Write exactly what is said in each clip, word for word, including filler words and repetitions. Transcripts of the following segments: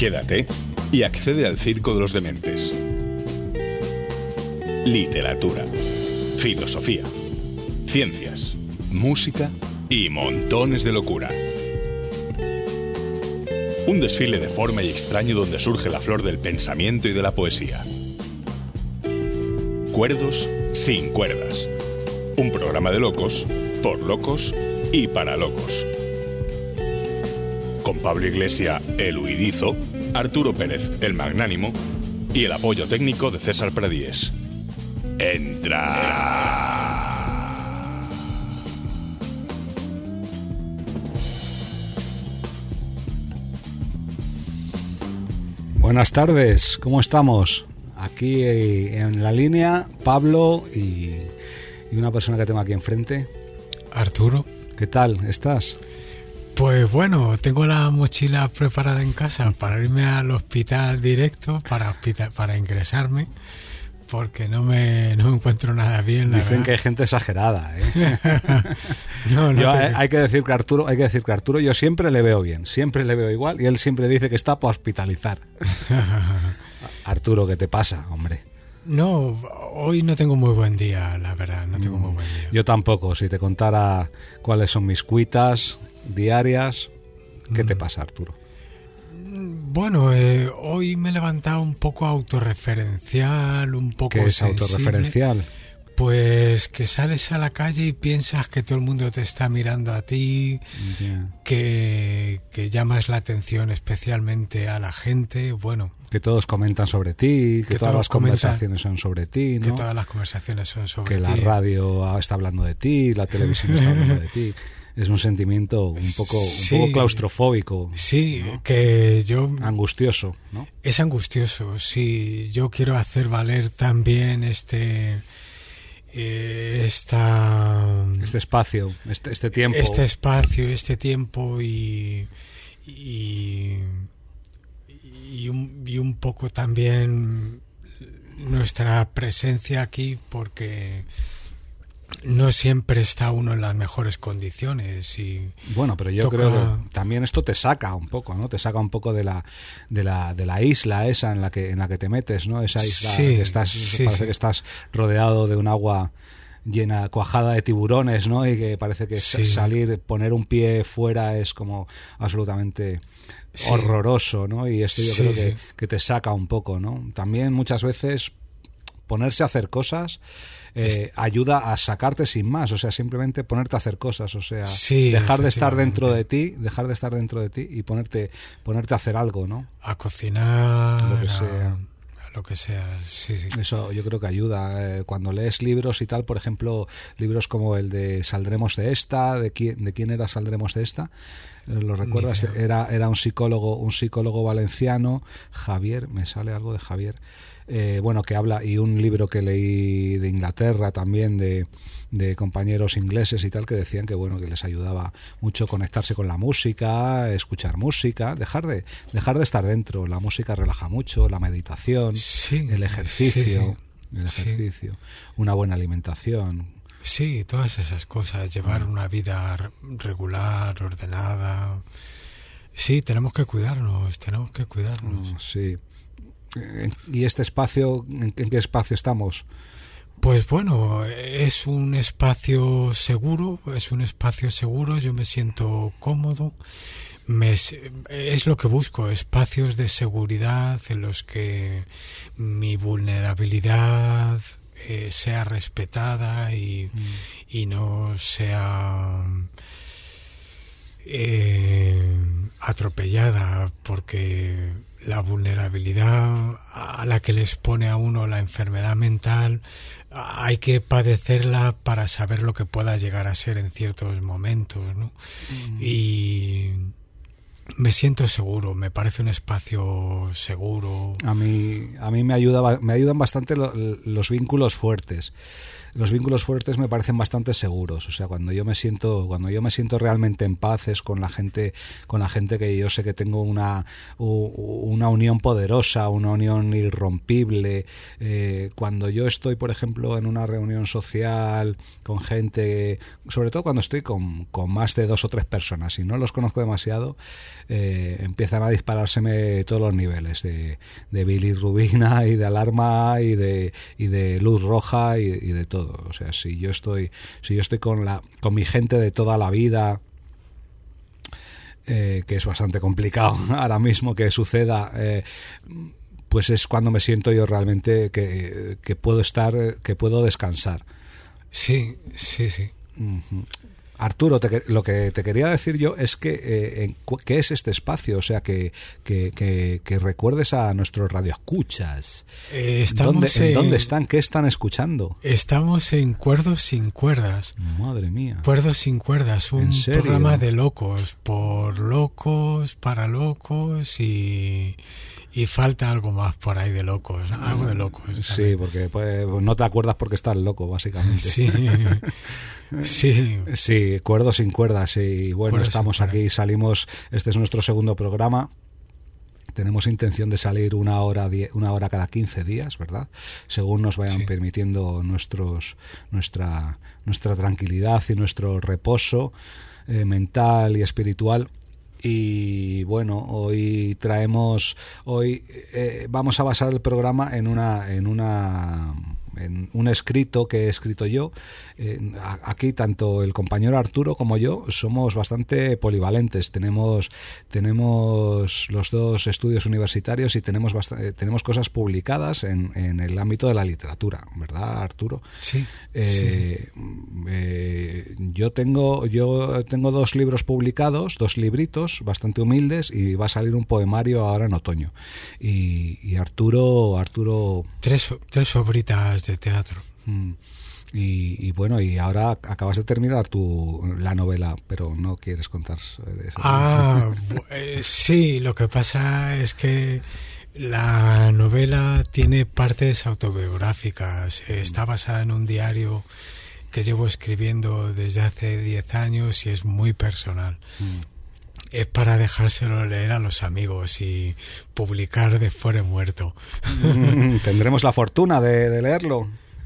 Quédate y accede al circo de los dementes. Literatura, filosofía, ciencias, música y montones de locura. Un desfile de forma y extraño donde surge la flor del pensamiento y de la poesía. Cuerdos sin cuerdas. Un programa de locos, por locos y para locos. Con Pablo Iglesias, el huidizo, Arturo Pérez, el magnánimo, y el apoyo técnico de César Pradíes. ¡Entra! Buenas tardes, ¿cómo estamos? Aquí en la línea, Pablo y, y una persona que tengo aquí enfrente. Arturo. ¿Qué tal estás? Pues bueno, tengo la mochila preparada en casa para irme al hospital directo, para, hospital, para ingresarme, porque no me, no me encuentro nada bien. La Dicen verdad. que hay gente exagerada, ¿eh? no, no yo, te... hay, que decir que Arturo, hay que decir que Arturo yo siempre le veo bien, siempre le veo igual y él siempre dice que está para hospitalizar. Arturo, ¿qué te pasa, hombre? No, hoy no tengo muy buen día, la verdad, no tengo muy buen día. Yo tampoco, si te contara cuáles son mis cuitas diarias. ¿Qué te pasa, Arturo? Bueno, eh, hoy me he levantado un poco autorreferencial, un poco ¿Qué es sensible. Autorreferencial? Pues que sales a la calle y piensas que todo el mundo te está mirando a ti, yeah. que, que llamas la atención especialmente a la gente, bueno... Que todos comentan sobre ti, que, que todas las conversaciones son sobre ti, ¿no? Que todas las conversaciones son sobre ti. Que ti. la radio está hablando de ti, la televisión está hablando de ti. Es un sentimiento un poco, sí, un poco claustrofóbico. Sí, ¿no? Que yo... Angustioso, ¿no? Es angustioso, sí. Yo quiero hacer valer también este... Eh, esta... Este espacio, este, este tiempo. Este espacio, este tiempo y... y Y un, y un poco también nuestra presencia aquí, porque no siempre está uno en las mejores condiciones. Y bueno, pero yo toca... creo que también esto te saca un poco, ¿no? Te saca un poco de la de la de la isla esa en la que en la que te metes, ¿no? Esa isla sí, que estás sí, parece sí. que estás rodeado de un agua llena, cuajada de tiburones, ¿no? Y que parece que sí. salir, poner un pie fuera es como absolutamente sí. horroroso, ¿no? Y esto yo sí, creo que, sí. que te saca un poco, ¿no? También muchas veces ponerse a hacer cosas eh, es... ayuda a sacarte sin más, o sea, simplemente ponerte a hacer cosas, o sea, sí, dejar de estar dentro de ti, dejar de estar dentro de ti y ponerte, ponerte a hacer algo, ¿no? A cocinar, lo que sea. Lo que sea, sí, sí. Eso yo creo que ayuda. Eh, cuando lees libros y tal, por ejemplo, libros como el de Saldremos de esta, ¿de quién, de quién era Saldremos de esta? ¿Lo recuerdas? Era, era un psicólogo, un psicólogo valenciano, Javier, me sale algo de Javier, eh, bueno, que habla, y un libro que leí de Inglaterra también, de, de compañeros ingleses y tal, que decían que bueno, que les ayudaba mucho conectarse con la música, escuchar música, dejar de, dejar de estar dentro. La música relaja mucho, la meditación, sí, el ejercicio, sí, sí. el ejercicio, sí. una buena alimentación. Sí, todas esas cosas, llevar una vida regular, ordenada. Sí, tenemos que cuidarnos, tenemos que cuidarnos. Sí. ¿Y este espacio, en qué espacio estamos? Pues bueno, es un espacio seguro, es un espacio seguro, yo me siento cómodo. Me, es lo que busco, espacios de seguridad en los que mi vulnerabilidad eh, sea respetada y, mm. y no sea eh, atropellada, porque la vulnerabilidad a la que le expone a uno la enfermedad mental hay que padecerla para saber lo que pueda llegar a ser en ciertos momentos, ¿no? Mm. Y me siento seguro, me parece un espacio seguro. A mí, a mí me ayuda, me ayudan bastante lo, los vínculos fuertes. Los vínculos fuertes me parecen bastante seguros. O sea, cuando yo me siento, cuando yo me siento realmente en paz es con la gente, con la gente que yo sé que tengo una, una unión poderosa, una unión irrompible. Eh, cuando yo estoy, por ejemplo, en una reunión social con gente, sobre todo cuando estoy con, con más de dos o tres personas y no los conozco demasiado, eh, empiezan a disparárseme todos los niveles de, de bilirrubina y de alarma y de, y de luz roja y, y de todo. O sea, si yo estoy, si yo estoy con la, con mi gente de toda la vida, eh, que es bastante complicado ahora mismo que suceda, eh, pues es cuando me siento yo realmente que, que puedo estar, que puedo descansar. Sí, sí, sí. Uh-huh. Arturo, te, lo que te quería decir yo es que eh, ¿qué es este espacio? O sea, que, que, que, que recuerdes a nuestros radioescuchas. Eh, estamos ¿Dónde, en, ¿En dónde están? ¿Qué están escuchando? Estamos en Cuerdos sin Cuerdas. Madre mía. Cuerdos sin Cuerdas, un programa de locos, por locos, para locos y... Y falta algo más por ahí de locos, algo de locos. También. Sí, porque pues, no te acuerdas porque estás loco, básicamente. Sí, sí. Sí, Cuerdos sin Cuerdas. Y bueno, Cuerdos estamos aquí, salimos, este es nuestro segundo programa. Tenemos intención de salir una hora, una hora cada quince días, ¿verdad? Según nos vayan sí. permitiendo nuestros, nuestra, nuestra tranquilidad y nuestro reposo eh, mental y espiritual. Y bueno, hoy traemos, hoy eh, vamos a basar el programa en una, en una, en un escrito que he escrito yo. Eh, aquí tanto el compañero Arturo como yo somos bastante polivalentes. Tenemos, tenemos los dos estudios universitarios y tenemos bastante, tenemos cosas publicadas en, en el ámbito de la literatura, ¿verdad, Arturo? Sí. Eh, sí, sí. Eh, yo tengo, yo tengo dos libros publicados, dos libritos bastante humildes, y va a salir un poemario ahora en otoño. Y, y Arturo, Arturo. Tres, tres obritas de teatro. Mm. Y, y bueno, y ahora acabas de terminar tu la novela, pero no quieres contar de eso. Ah, eh, sí, lo que pasa es que la novela tiene partes autobiográficas. Está basada en un diario que llevo escribiendo desde hace diez años y es muy personal. Mm. Es para dejárselo leer a los amigos y publicar de fuera muerto. Mm, ¿tendremos la fortuna de, de leerlo?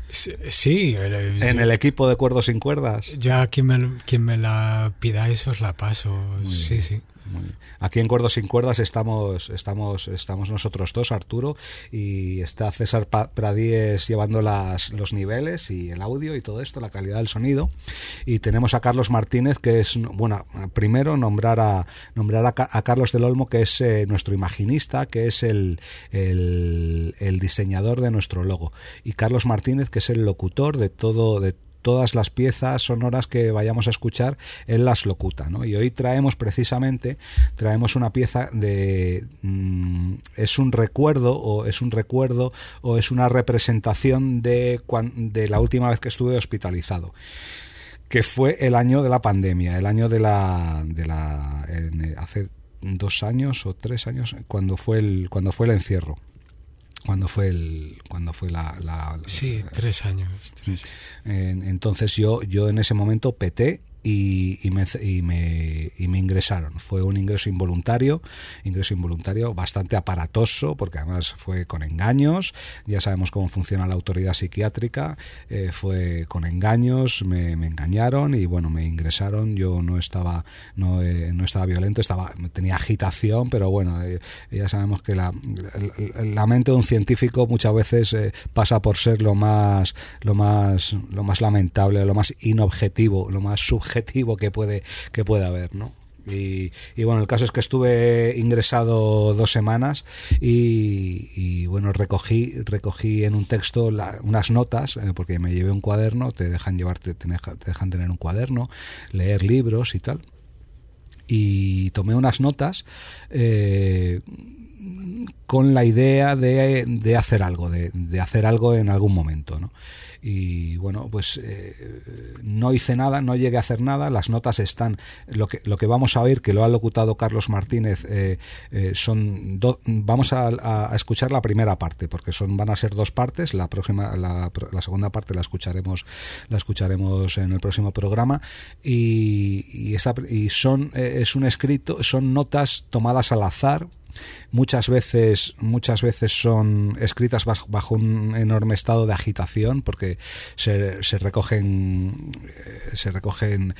Sí, el, en el equipo de Cuerdos sin Cuerdas. Ya quien me, quien me la pidáis os la paso. Muy sí, bien. sí. Aquí en Cuerdos sin Cuerdas estamos, estamos, estamos nosotros dos, Arturo, y está César Pradíes llevando las, los niveles y el audio y todo esto, la calidad del sonido. Y tenemos a Carlos Martínez, que es, bueno, primero nombrar a nombrar a, a Carlos del Olmo, que es eh, nuestro imaginista, que es el, el, el diseñador de nuestro logo, y Carlos Martínez, que es el locutor de todo, de todas las piezas sonoras que vayamos a escuchar, él las locuta, ¿no? Y hoy traemos precisamente, traemos una pieza de, mmm, es un recuerdo, o es un recuerdo, o es una representación de, de la última vez que estuve hospitalizado, que fue el año de la pandemia, el año de la, de la, en, hace dos años o tres años, cuando fue el, cuando fue el encierro. Cuando fue el, cuando fue la, la, la sí, tres años. Tres. Entonces yo, yo en ese momento peté y, y, me, y, me, y me ingresaron. Fue un ingreso involuntario, ingreso involuntario bastante aparatoso, porque además fue con engaños. Ya sabemos cómo funciona la autoridad psiquiátrica. Eh, fue con engaños, me, me engañaron y bueno, me ingresaron. Yo no estaba, no, eh, no estaba violento, estaba, tenía agitación, pero bueno, eh, ya sabemos que la, la, la mente de un científico muchas veces eh, pasa por ser lo más, lo más, lo más lamentable, lo más inobjetivo, lo más subjetivo que puede que puede haber, ¿no? Y, y bueno, el caso es que estuve ingresado dos semanas y, y bueno, recogí recogí en un texto la, unas notas, eh, porque me llevé un cuaderno, te dejan llevarte, te dejan tener un cuaderno, leer libros y tal, y tomé unas notas eh, con la idea de, de hacer algo, de, de hacer algo en algún momento, ¿no? Y bueno, pues eh, no hice nada, no llegué a hacer nada. Las notas están, lo que lo que vamos a oír, que lo ha locutado Carlos Martínez, eh, eh, son do, vamos a, a escuchar la primera parte, porque son van a ser dos partes. La próxima, la, la segunda parte la escucharemos, la escucharemos en el próximo programa. Y, y, esta, y son eh, es un escrito, son notas tomadas al azar. Muchas veces, muchas veces son escritas bajo, bajo un enorme estado de agitación, porque se, se recogen, se recogen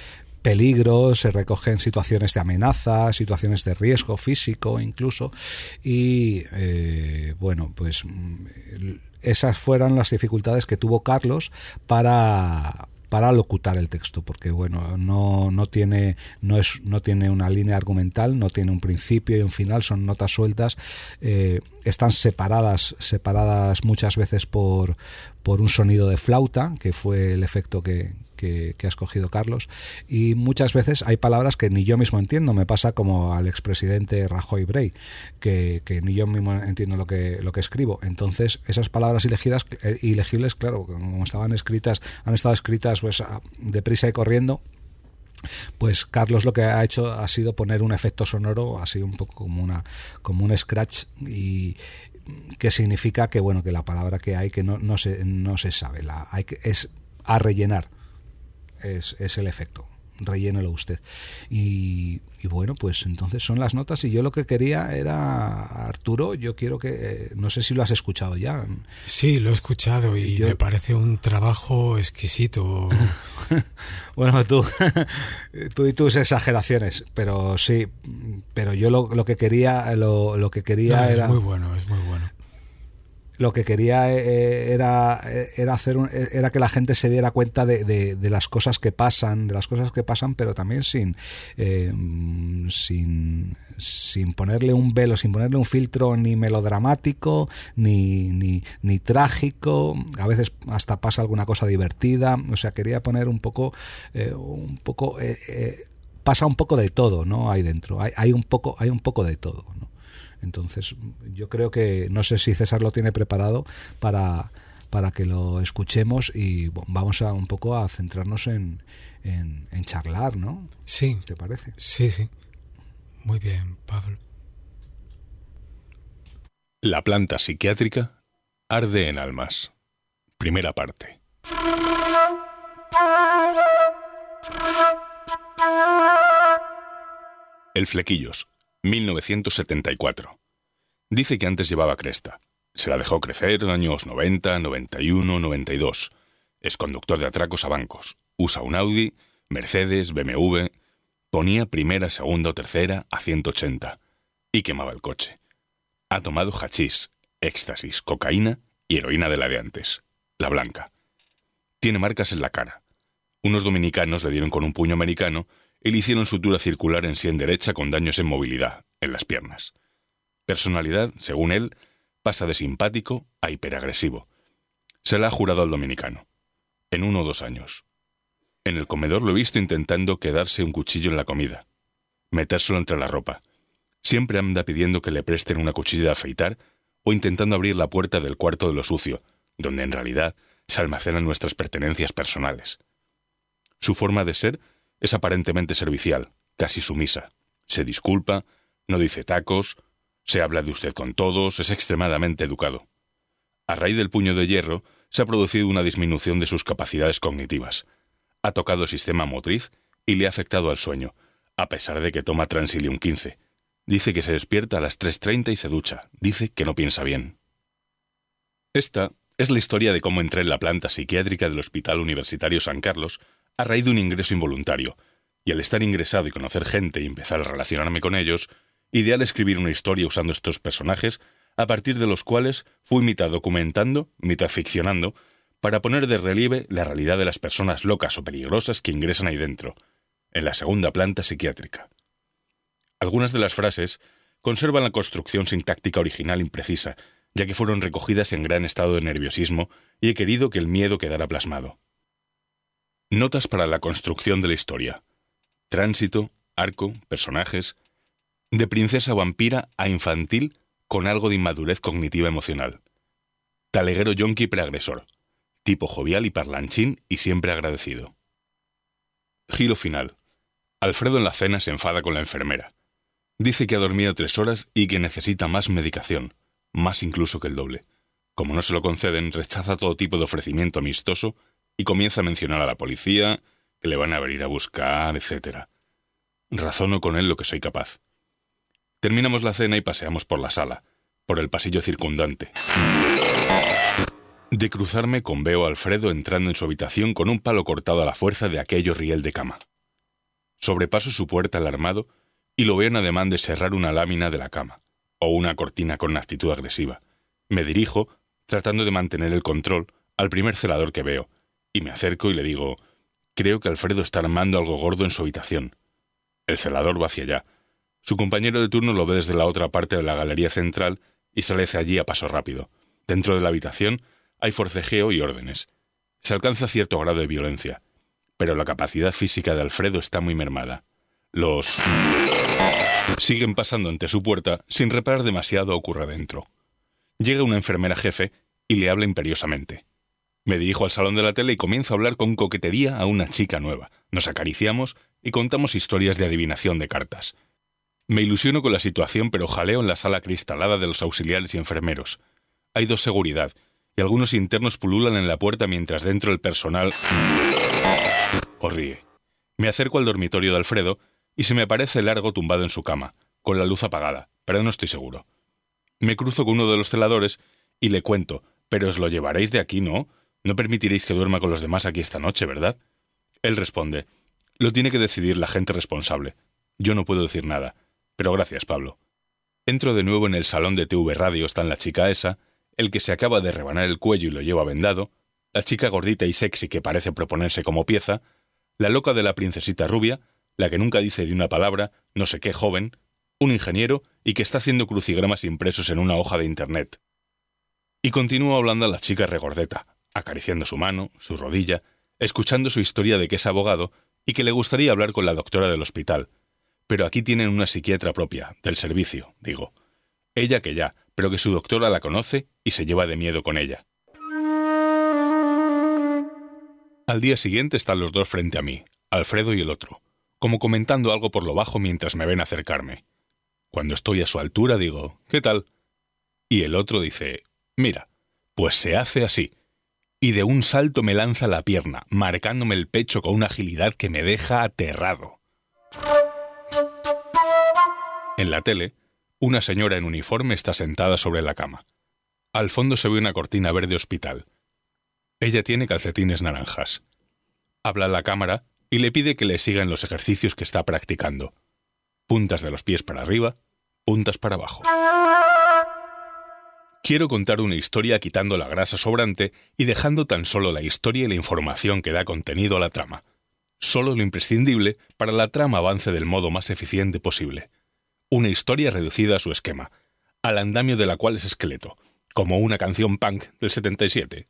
peligros, se recogen situaciones de amenaza, situaciones de riesgo físico incluso, y eh, bueno, pues esas fueron las dificultades que tuvo Carlos para para locutar el texto, porque bueno, no, no tiene no es no tiene una línea argumental, no tiene un principio y un final, son notas sueltas, eh, están separadas separadas muchas veces por por un sonido de flauta, que fue el efecto que, que, que ha escogido Carlos, y muchas veces hay palabras que ni yo mismo entiendo. Me pasa como al expresidente Rajoy Brey, que, que ni yo mismo entiendo lo que, lo que escribo. Entonces esas palabras elegidas, ilegibles, claro, como estaban escritas, han estado escritas pues deprisa y corriendo, pues Carlos lo que ha hecho ha sido poner un efecto sonoro así un poco como una como un scratch, y que significa que bueno, que la palabra que hay que no, no se no se sabe, la hay que es a rellenar, es, es el efecto, rellénelo usted. Y, y bueno, pues entonces son las notas, y yo lo que quería era, Arturo, yo quiero que, eh, no sé si lo has escuchado ya. Sí, lo he escuchado y yo... me parece un trabajo exquisito. Bueno, tú, tú y tus exageraciones, pero sí, pero yo lo, lo que quería, lo, lo que quería no, es era... muy bueno, es muy bueno. Lo que quería era, era hacer un, era que la gente se diera cuenta de, de, de las cosas que pasan, de las cosas que pasan, pero también sin, eh, sin, sin ponerle un velo, sin ponerle un filtro ni melodramático, ni, ni, ni trágico. A veces hasta pasa alguna cosa divertida. O sea, quería poner un poco, eh, un poco, eh, eh, pasa un poco de todo, ¿no? Ahí dentro. Hay, hay un poco, hay un poco de todo, ¿no? Entonces yo creo que, no sé si César lo tiene preparado para, para que lo escuchemos, y bueno, vamos a un poco a centrarnos en, en, en charlar, ¿no? Sí. ¿Te parece? Sí, sí. Muy bien, Pablo. La planta psiquiátrica arde en almas. Primera parte. El Flequillos, mil novecientos setenta y cuatro. Dice que antes llevaba cresta. Se la dejó crecer en años noventa, noventa y uno, noventa y dos. Es conductor de atracos a bancos. Usa un Audi, Mercedes, B M W. Ponía primera, segunda o tercera a ciento ochenta. Y quemaba el coche. Ha tomado hachís, éxtasis, cocaína y heroína de la de antes. La blanca. Tiene marcas en la cara. Unos dominicanos le dieron con un puño americano y le hicieron sutura circular en sien derecha con daños en movilidad, en las piernas. Personalidad, según él, pasa de simpático a hiperagresivo. Se la ha jurado al dominicano. En uno o dos años. En el comedor lo he visto intentando quedarse un cuchillo en la comida. Metérselo entre la ropa. Siempre anda pidiendo que le presten una cuchilla de afeitar o intentando abrir la puerta del cuarto de lo sucio, donde en realidad se almacenan nuestras pertenencias personales. Su forma de ser es aparentemente servicial, casi sumisa. Se disculpa, no dice tacos, se habla de usted con todos, es extremadamente educado. A raíz del puño de hierro, se ha producido una disminución de sus capacidades cognitivas. Ha tocado el sistema motriz y le ha afectado al sueño, a pesar de que toma Transilium quince. Dice que se despierta a las tres treinta y se ducha. Dice que no piensa bien. Esta es la historia de cómo entré en la planta psiquiátrica del Hospital Universitario San Carlos a raíz de un ingreso involuntario, y al estar ingresado y conocer gente y empezar a relacionarme con ellos, ideal escribir una historia usando estos personajes, a partir de los cuales fui mitad documentando, mitad ficcionando, para poner de relieve la realidad de las personas locas o peligrosas que ingresan ahí dentro, en la segunda planta psiquiátrica. Algunas de las frases conservan la construcción sintáctica original imprecisa, ya que fueron recogidas en gran estado de nerviosismo y he querido que el miedo quedara plasmado. Notas para la construcción de la historia. Tránsito, arco, personajes. De princesa vampira a infantil con algo de inmadurez cognitiva emocional. Taleguero yonki preagresor. Tipo jovial y parlanchín y siempre agradecido. Giro final. Alfredo en la cena se enfada con la enfermera. Dice que ha dormido tres horas y que necesita más medicación, más incluso que el doble. Como no se lo conceden, rechaza todo tipo de ofrecimiento amistoso y comienza a mencionar a la policía, que le van a venir a buscar, etcétera. Razono con él lo que soy capaz. Terminamos la cena y paseamos por la sala, por el pasillo circundante. De cruzarme con veo a Alfredo entrando en su habitación con un palo cortado a la fuerza de aquello riel de cama. Sobrepaso su puerta alarmado y lo veo en ademán de cerrar una lámina de la cama, o una cortina con actitud agresiva. Me dirijo, tratando de mantener el control, al primer celador que veo, y me acerco y le digo: creo que Alfredo está armando algo gordo en su habitación. El celador va hacia allá. Su compañero de turno lo ve desde la otra parte de la galería central y sale hacia allí a paso rápido. Dentro de la habitación hay forcejeo y órdenes. Se alcanza cierto grado de violencia, pero la capacidad física de Alfredo está muy mermada. Los siguen pasando ante su puerta sin reparar demasiado ocurre dentro. Llega una enfermera jefe y le habla imperiosamente. Me dirijo al salón de la tele y comienzo a hablar con coquetería a una chica nueva. Nos acariciamos y contamos historias de adivinación de cartas. Me ilusiono con la situación, pero jaleo en la sala cristalada de los auxiliares y enfermeros. Hay dos seguridad, y algunos internos pululan en la puerta mientras dentro el personal o ríe. Me acerco al dormitorio de Alfredo y se me aparece largo tumbado en su cama, con la luz apagada, pero no estoy seguro. Me cruzo con uno de los celadores y le cuento: «Pero os lo llevaréis de aquí, ¿no? No permitiréis que duerma con los demás aquí esta noche, ¿verdad?». Él responde: «Lo tiene que decidir la gente responsable. Yo no puedo decir nada, pero gracias, Pablo». Entro de nuevo en el salón de T V Radio. Están la chica esa, el que se acaba de rebanar el cuello y lo lleva vendado, la chica gordita y sexy que parece proponerse como pieza, la loca de la princesita rubia, la que nunca dice de una palabra, no sé qué joven, un ingeniero y que está haciendo crucigramas impresos en una hoja de internet. Y continúo hablando a la chica regordeta, acariciando su mano, su rodilla, escuchando su historia de que es abogado y que le gustaría hablar con la doctora del hospital. Pero aquí tienen una psiquiatra propia, del servicio, digo. Ella que ya, pero que su doctora la conoce y se lleva de miedo con ella. Al día siguiente están los dos frente a mí, Alfredo y el otro, como comentando algo por lo bajo mientras me ven acercarme. Cuando estoy a su altura digo: «¿Qué tal?». Y el otro dice: «Mira, pues se hace así». Y de un salto me lanza la pierna, marcándome el pecho con una agilidad que me deja aterrado. En la tele, una señora en uniforme está sentada sobre la cama. Al fondo se ve una cortina verde hospital. Ella tiene calcetines naranjas. Habla a la cámara y le pide que le sigan los ejercicios que está practicando. Puntas de los pies para arriba, puntas para abajo. Quiero contar una historia quitando la grasa sobrante y dejando tan solo la historia y la información que da contenido a la trama. Solo lo imprescindible para la trama avance del modo más eficiente posible. Una historia reducida a su esquema, al andamio de la cual es esqueleto, como una canción punk del setenta y siete.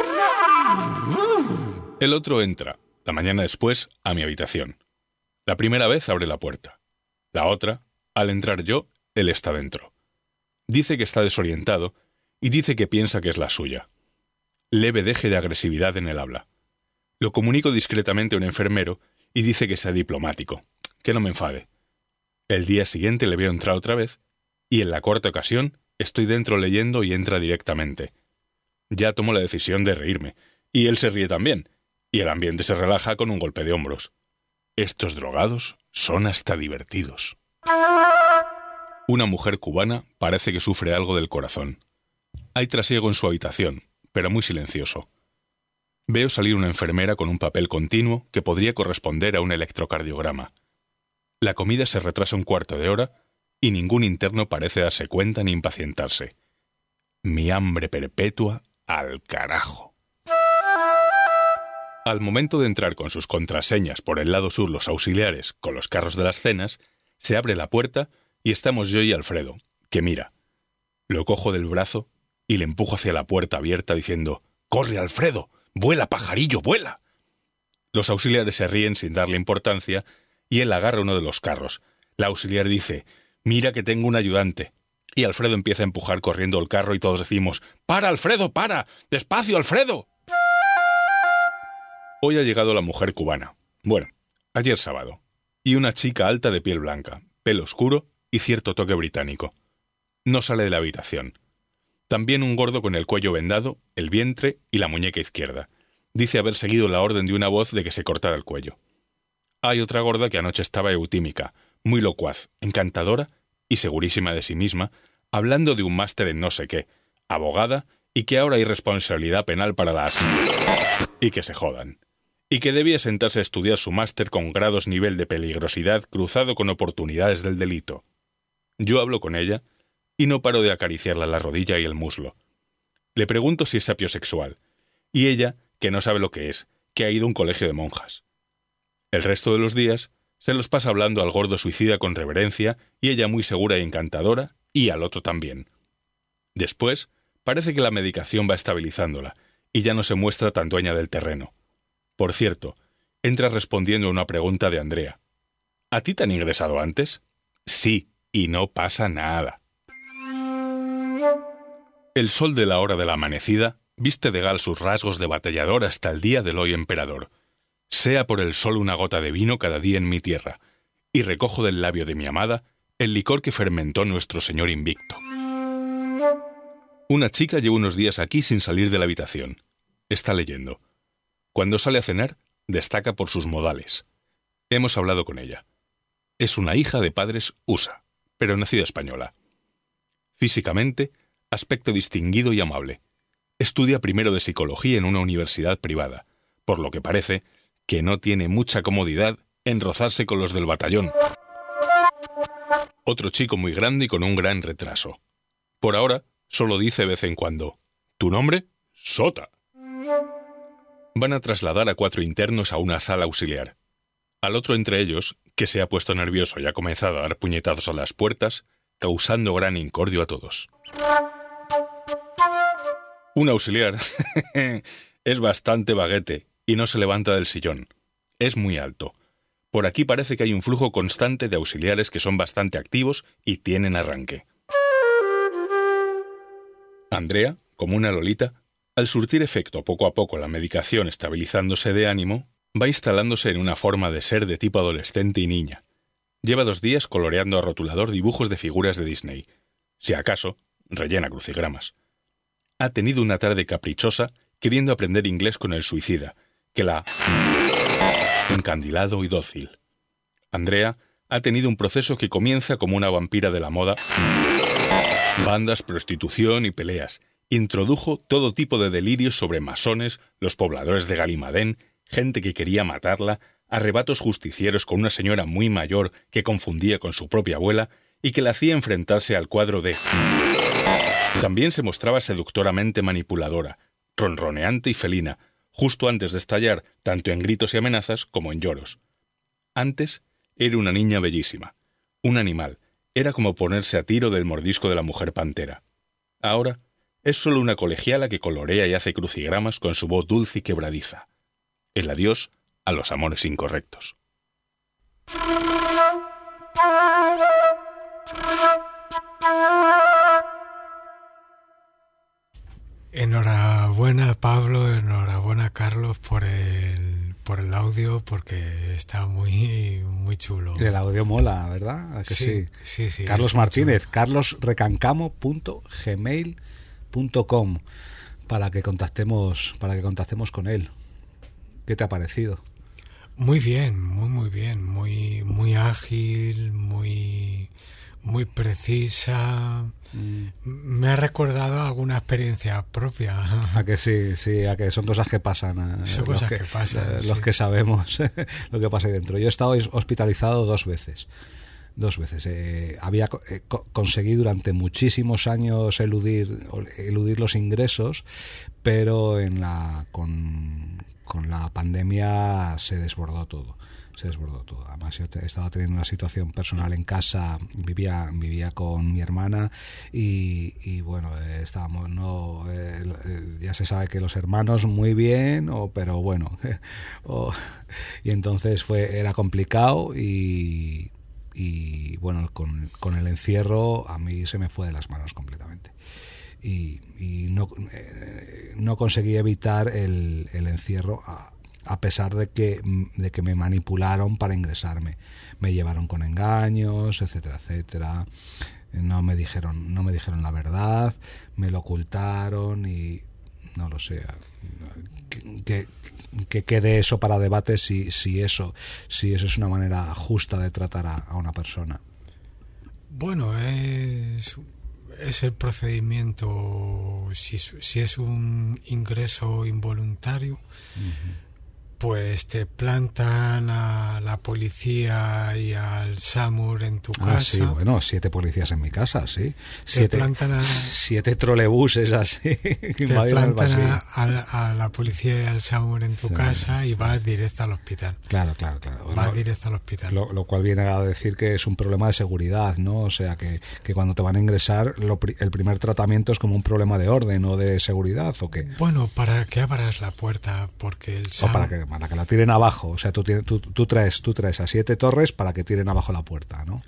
El otro entra, la mañana después, a mi habitación. La primera vez abre la puerta. La otra, al entrar yo, él está dentro. Dice que está desorientado y dice que piensa que es la suya. Leve deje de agresividad en el habla. Lo comunico discretamente a un enfermero y dice que sea diplomático, que no me enfade. El día siguiente le veo entrar otra vez y en la cuarta ocasión estoy dentro leyendo y entra directamente. Ya tomo la decisión de reírme y él se ríe también y el ambiente se relaja con un golpe de hombros. Estos drogados son hasta divertidos. Una mujer cubana parece que sufre algo del corazón. Hay trasiego en su habitación, pero muy silencioso. Veo salir una enfermera con un papel continuo que podría corresponder a un electrocardiograma. La comida se retrasa un cuarto de hora y ningún interno parece darse cuenta ni impacientarse. Mi hambre perpetua al carajo. Al momento de entrar con sus contraseñas por el lado sur los auxiliares con los carros de las cenas, se abre la puerta y estamos yo y Alfredo, que mira. Lo cojo del brazo y le empujo hacia la puerta abierta diciendo: «¡Corre, Alfredo! ¡Vuela, pajarillo, vuela!». Los auxiliares se ríen sin darle importancia y él agarra uno de los carros. La auxiliar dice: «Mira que tengo un ayudante». Y Alfredo empieza a empujar corriendo el carro y todos decimos: «¡Para, Alfredo, para! ¡Despacio, Alfredo!». Hoy ha llegado la mujer cubana. Bueno, ayer sábado. Y una chica alta de piel blanca, pelo oscuro y cierto toque británico. No sale de la habitación. También un gordo con el cuello vendado, el vientre y la muñeca izquierda. Dice haber seguido la orden de una voz de que se cortara el cuello. Hay otra gorda que anoche estaba eutímica, muy locuaz, encantadora y segurísima de sí misma, hablando de un máster en no sé qué, abogada y que ahora hay responsabilidad penal para las... y que se jodan. y que debía sentarse a estudiar su máster con grados nivel de peligrosidad cruzado con oportunidades del delito. Yo hablo con ella y no paro de acariciarla la rodilla y el muslo. Le pregunto si es sapiosexual, y ella, que no sabe lo que es, que ha ido a un colegio de monjas. El resto de los días se los pasa hablando al gordo suicida con reverencia y ella muy segura y encantadora, y al otro también. Después, parece que la medicación va estabilizándola, y ya no se muestra tan dueña del terreno. Por cierto, entra respondiendo a una pregunta de Andrea. ¿A ti te han ingresado antes? Sí, y no pasa nada. El sol de la hora de la amanecida viste de gal sus rasgos de batallador hasta el día del hoy emperador. Sea por el sol una gota de vino cada día en mi tierra, y recojo del labio de mi amada el licor que fermentó nuestro señor invicto. Una chica lleva unos días aquí sin salir de la habitación. Está leyendo. Cuando sale a cenar, destaca por sus modales. Hemos hablado con ella. Es una hija de padres U S A, pero nacida española. Físicamente, aspecto distinguido y amable. Estudia primero de psicología en una universidad privada, por lo que parece que no tiene mucha comodidad en rozarse con los del batallón. Otro chico muy grande y con un gran retraso. Por ahora, solo dice de vez en cuando, ¿tu nombre? Sota. Van a trasladar a cuatro internos a una sala auxiliar. Al otro entre ellos, que se ha puesto nervioso y ha comenzado a dar puñetazos a las puertas, causando gran incordio a todos. Un auxiliar es bastante vaguete y no se levanta del sillón. Es muy alto. Por aquí parece que hay un flujo constante de auxiliares que son bastante activos y tienen arranque. Andrea, como una lolita, al surtir efecto poco a poco la medicación estabilizándose de ánimo, va instalándose en una forma de ser de tipo adolescente y niña. Lleva dos días coloreando a rotulador dibujos de figuras de Disney. Si acaso, rellena crucigramas. Ha tenido una tarde caprichosa queriendo aprender inglés con el suicida, que la ha encandilado y dócil. Andrea ha tenido un proceso que comienza como una vampira de la moda. Bandas, prostitución y peleas. Introdujo todo tipo de delirios sobre masones, los pobladores de Galimadén, gente que quería matarla, arrebatos justicieros con una señora muy mayor que confundía con su propia abuela y que la hacía enfrentarse al cuadro de... También se mostraba seductoramente manipuladora, ronroneante y felina, justo antes de estallar tanto en gritos y amenazas como en lloros. Antes era una niña bellísima, un animal, era como ponerse a tiro del mordisco de la mujer pantera. Ahora es solo una colegiala que colorea y hace crucigramas con su voz dulce y quebradiza. El adiós a los amores incorrectos. Enhorabuena, Pablo, enhorabuena, Carlos, por el por el audio, porque está muy muy chulo. El audio mola, ¿verdad? ¿A que sí? Sí, sí, sí. Carlos Martínez, carlos recancamo punto gmail punto com para que contactemos para que contactemos con él. ¿Qué te ha parecido? Muy bien, muy muy bien, muy muy ágil, muy muy precisa. Mm. Me ha recordado alguna experiencia propia. A que sí, sí, a que son cosas que pasan. Son cosas que, que pasan. Eh, los sí. que sabemos lo que pasa ahí dentro. Yo he estado hospitalizado dos veces. Dos veces. Eh, había eh, conseguido durante muchísimos años eludir, eludir los ingresos, pero en la con, con la pandemia se desbordó todo. Se desbordó todo. Además, yo te, estaba teniendo una situación personal en casa, vivía vivía con mi hermana y, y bueno, eh, estábamos, no eh, eh, ya se sabe que los hermanos muy bien, o, pero bueno, o, y entonces fue era complicado y, y bueno, con, con el encierro a mí se me fue de las manos completamente. Y, y no, eh, no conseguí evitar el, el encierro a, a pesar de que, de que me manipularon para ingresarme. Me llevaron con engaños, etcétera, etcétera. No me dijeron, no me dijeron la verdad, me lo ocultaron y no lo sé. Que, que quede eso para debate si, si eso, si eso es una manera justa de tratar a, a una persona. Bueno, es es el procedimiento, si, si es un ingreso involuntario. Uh-huh. pues te plantan a la policía y al SAMUR en tu casa. Ah, sí, bueno, siete policías en mi casa, sí. Te Siete, plantan a, siete trolebuses así. te plantan a, a, a la policía y al SAMUR en tu sí, casa sí, y vas sí. directo al hospital. Claro, claro, claro. Vas lo, directo al hospital. Lo, lo cual viene a decir que es un problema de seguridad, ¿no? O sea, que, que cuando te van a ingresar, lo, el primer tratamiento es como un problema de orden o de seguridad, ¿o qué? Bueno, para que abras la puerta, porque el SAMUR... O para que, para que la tiren abajo, o sea, tú, tú, tú, traes, tú traes a siete torres para que tiren abajo la puerta, ¿no?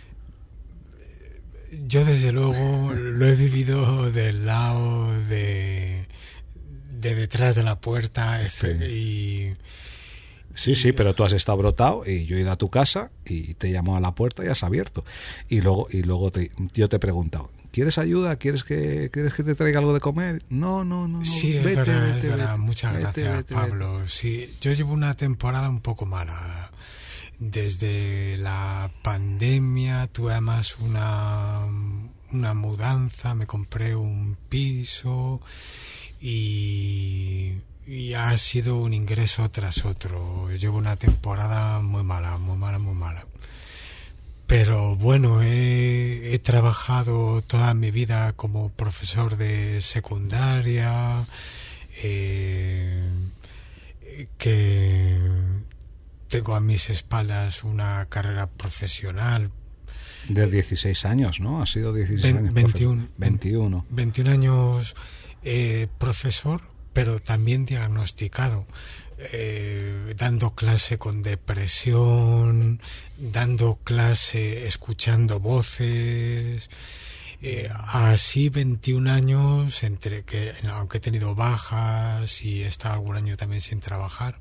Yo desde luego lo he vivido del lado de, de detrás de la puerta sí. y... Sí, sí, pero tú has estado brotado y yo he ido a tu casa y te llamo a la puerta y has abierto. Y luego, y luego te, yo te he preguntado, ¿quieres ayuda? ¿Quieres que quieres que te traiga algo de comer? No, no, no. no. Sí, es vete, verdad, vete, es verdad. Vete, Muchas vete, gracias, vete, Pablo. vete. Sí, yo llevo una temporada un poco mala. Desde la pandemia tuve además una, una mudanza, me compré un piso y... y ha sido un ingreso tras otro. Llevo una temporada muy mala, muy mala, muy mala. Pero bueno, he, he trabajado toda mi vida como profesor de secundaria, eh, que tengo a mis espaldas una carrera profesional. De dieciséis años, ¿no? Ha sido dieciséis años. veintiuno. veintiuno. veintiún años eh, profesor, pero también diagnosticado, eh, dando clase con depresión, dando clase escuchando voces, eh, así veintiún años, entre que aunque he tenido bajas y he estado algún año también sin trabajar,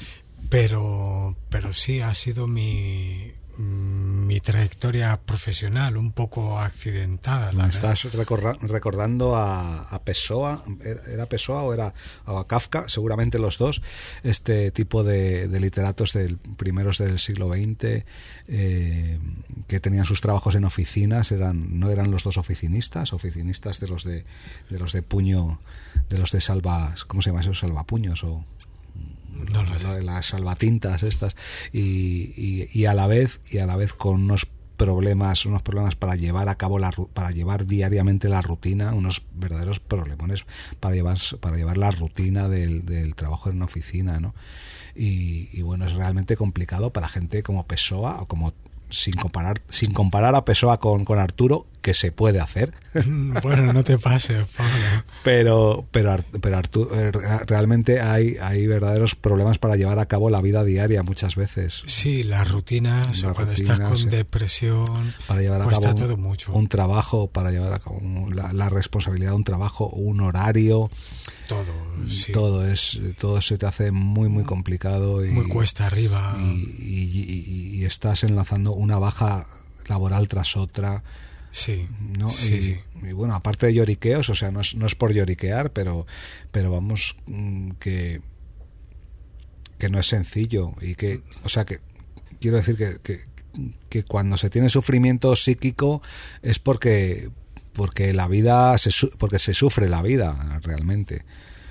pero, pero sí ha sido mi... mi trayectoria profesional un poco accidentada. Me estás recorda- recordando a, a Pessoa, ¿era Pessoa o era o a Kafka? Seguramente los dos, este tipo de, de literatos del primeros del siglo veinte eh, que tenían sus trabajos en oficinas, eran no eran los dos oficinistas, oficinistas de los de, de los de puño, de los de salva, ¿cómo se llama eso? Salvapuños o No lo sé. Las salvatintas estas y, y, y a la vez y a la vez con unos problemas unos problemas para llevar a cabo la para llevar diariamente la rutina, unos verdaderos problemones para llevar para llevar la rutina del, del trabajo en una oficina, ¿no? Y, y bueno, es realmente complicado para gente como Pessoa o como sin comparar sin comparar a Pessoa con, con Arturo, que se puede hacer. Bueno, no te pases, Pablo. Pero, pero, pero Arturo, realmente hay, hay verdaderos problemas para llevar a cabo la vida diaria muchas veces. Sí, las rutinas, la cuando rutina, estás con sí. depresión, para llevar a cabo un, todo mucho. un trabajo, para llevar a cabo la, la responsabilidad de un trabajo, un horario. Todo, sí. Todo es, todo se te hace muy, muy complicado. Y, muy cuesta arriba. Y, y, y, y estás enlazando una baja laboral tras otra. Sí, ¿no? sí, y, sí. y bueno, aparte de lloriqueos, o sea, no es, no es por lloriquear, pero, pero vamos, que, que no es sencillo y que, o sea, que quiero decir que, que, que cuando se tiene sufrimiento psíquico es porque, porque la vida, se, porque se sufre la vida realmente.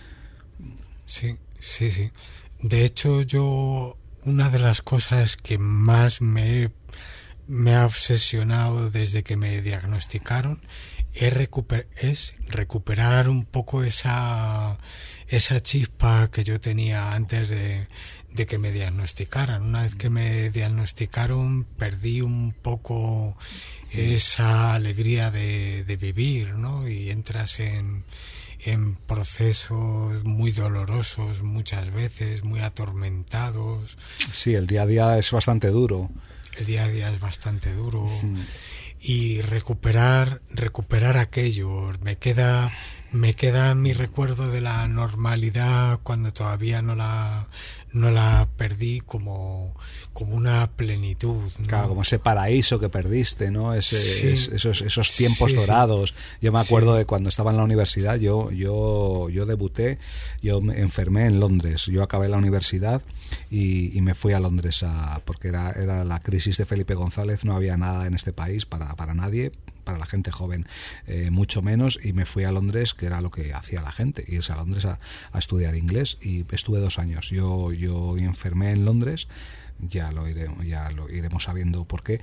Sí, sí, sí. De hecho, yo, una de las cosas que más me he me ha obsesionado desde que me diagnosticaron es, recuper- es recuperar un poco esa, esa chispa que yo tenía antes de, de que me diagnosticaran. Una vez que me diagnosticaron perdí un poco esa alegría de, de vivir, ¿no? Y entras en, en procesos muy dolorosos muchas veces, muy atormentados. Sí, el día a día es bastante duro. El día a día es bastante duro mm. y recuperar recuperar aquello me queda me queda mi recuerdo de la normalidad cuando todavía no la no la perdí como como una plenitud, ¿no? Claro, como ese paraíso que perdiste, ¿no? Ese, sí, es, esos esos tiempos sí, dorados. Sí. Yo me acuerdo sí. de cuando estaba en la universidad, yo yo yo debuté, yo me enfermé en Londres. Yo acabé la universidad y, y me fui a Londres a, porque era era la crisis de Felipe González, no había nada en este país para para nadie, para la gente joven eh, mucho menos, y me fui a Londres, que era lo que hacía la gente, irse a Londres a, a estudiar inglés, y estuve dos años. Yo yo yo enfermé en Londres. Ya lo iremos, ya lo iremos sabiendo por qué.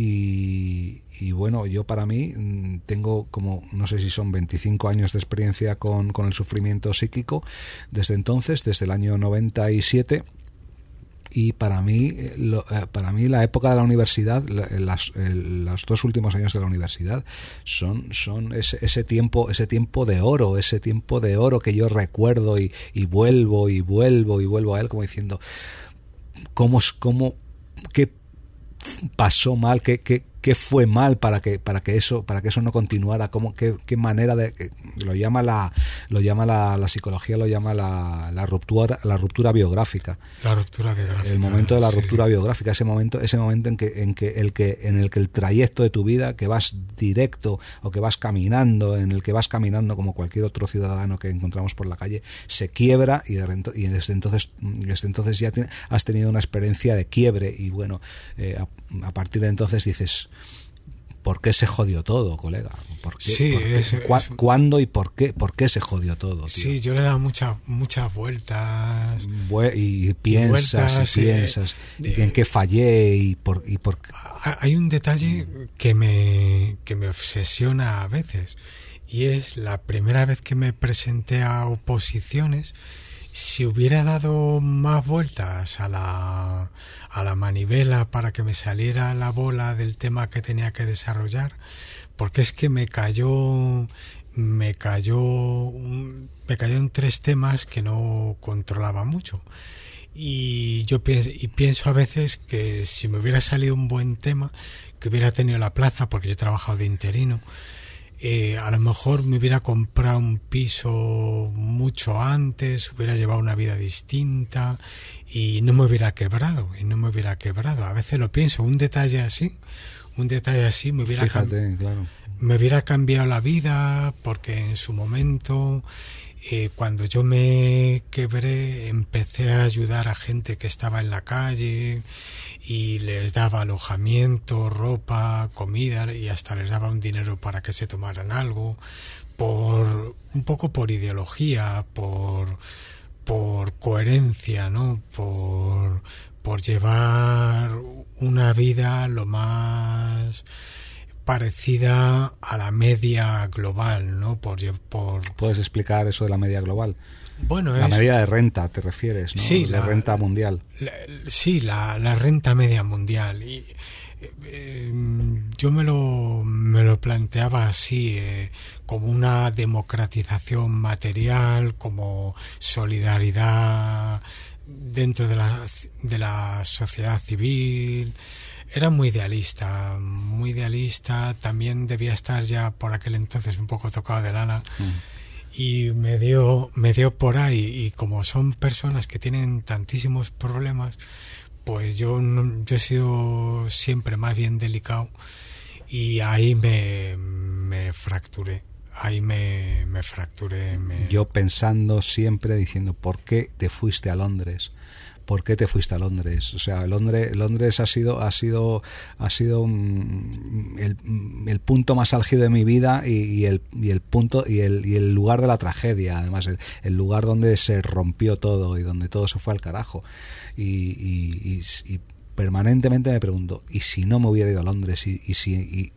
Y, y bueno, yo para mí tengo como, no sé si son veinticinco años de experiencia con, con el sufrimiento psíquico desde entonces, desde el año noventa y siete. Y para mí, lo, para mí la época de la universidad, las, los dos últimos años de la universidad son, son ese, ese tiempo, ese tiempo de oro, ese tiempo de oro que yo recuerdo y, y vuelvo y vuelvo y vuelvo a él como diciendo, ¿cómo, cómo qué pasó mal, qué, qué, qué fue mal para que para que eso para que eso no continuara, cómo qué, qué manera de lo llama la lo llama la, la psicología lo llama la, la ruptura la ruptura biográfica la ruptura biográfica el momento de la sí. ruptura biográfica, ese momento ese momento en que en que el que en el que el trayecto de tu vida, que vas directo o que vas caminando, en el que vas caminando como cualquier otro ciudadano que encontramos por la calle, se quiebra y, de, y desde entonces desde entonces ya te, has tenido una experiencia de quiebre y bueno, eh, a, a partir de entonces dices, ¿por qué se jodió todo, colega? ¿Por qué, sí, por qué, es, ¿cu es, ¿Cuándo y por qué? ¿Por qué se jodió todo, tío? Sí, yo le he dado muchas muchas vueltas. Y piensas y, vueltas, y piensas. Eh, y en qué fallé y por, y por... Hay un detalle que me, que me obsesiona a veces. Y es la primera vez que me presenté a oposiciones. Si hubiera dado más vueltas a la, a la manivela para que me saliera la bola del tema que tenía que desarrollar, porque es que me cayó, me cayó, me cayó en tres temas que no controlaba mucho. Y yo pienso, y pienso a veces que si me hubiera salido un buen tema, que hubiera tenido la plaza, porque yo he trabajado de interino, Eh, a lo mejor me hubiera comprado un piso mucho antes, hubiera llevado una vida distinta y no me hubiera quebrado, y no me hubiera quebrado. A veces lo pienso, un detalle así, un detalle así me hubiera, Fíjate, claro. me hubiera cambiado la vida, porque en su momento, eh, cuando yo me quebré, empecé a ayudar a gente que estaba en la calle y les daba alojamiento, ropa, comida y hasta les daba un dinero para que se tomaran algo, por un poco por ideología, por por coherencia, ¿no? Por por llevar una vida lo más parecida a la media global, ¿no? Por, por... ¿Puedes explicar eso de la media global? Bueno, la es... medida de renta, te refieres, ¿no? Sí, la, la renta mundial. La, sí, la, la renta media mundial. Y eh, yo me lo, me lo planteaba así, eh, como una democratización material, como solidaridad dentro de la, de la sociedad civil. Era muy idealista, muy idealista. También debía estar ya por aquel entonces un poco tocado del ala. Mm. Y me dio, me dio por ahí, y como son personas que tienen tantísimos problemas, pues yo, yo he sido siempre más bien delicado, y ahí me, me fracturé, ahí me, me fracturé. Me... Yo pensando siempre, diciendo, ¿por qué te fuiste a Londres? ¿Por qué te fuiste a Londres? O sea, Londres, Londres ha sido, ha sido, ha sido um, el, el punto más álgido de mi vida y, y el y el punto y el y el lugar de la tragedia. Además, el, el lugar donde se rompió todo y donde todo se fue al carajo. Y, y, y, y permanentemente me pregunto, ¿y si no me hubiera ido a Londres? ¿Y, y si y,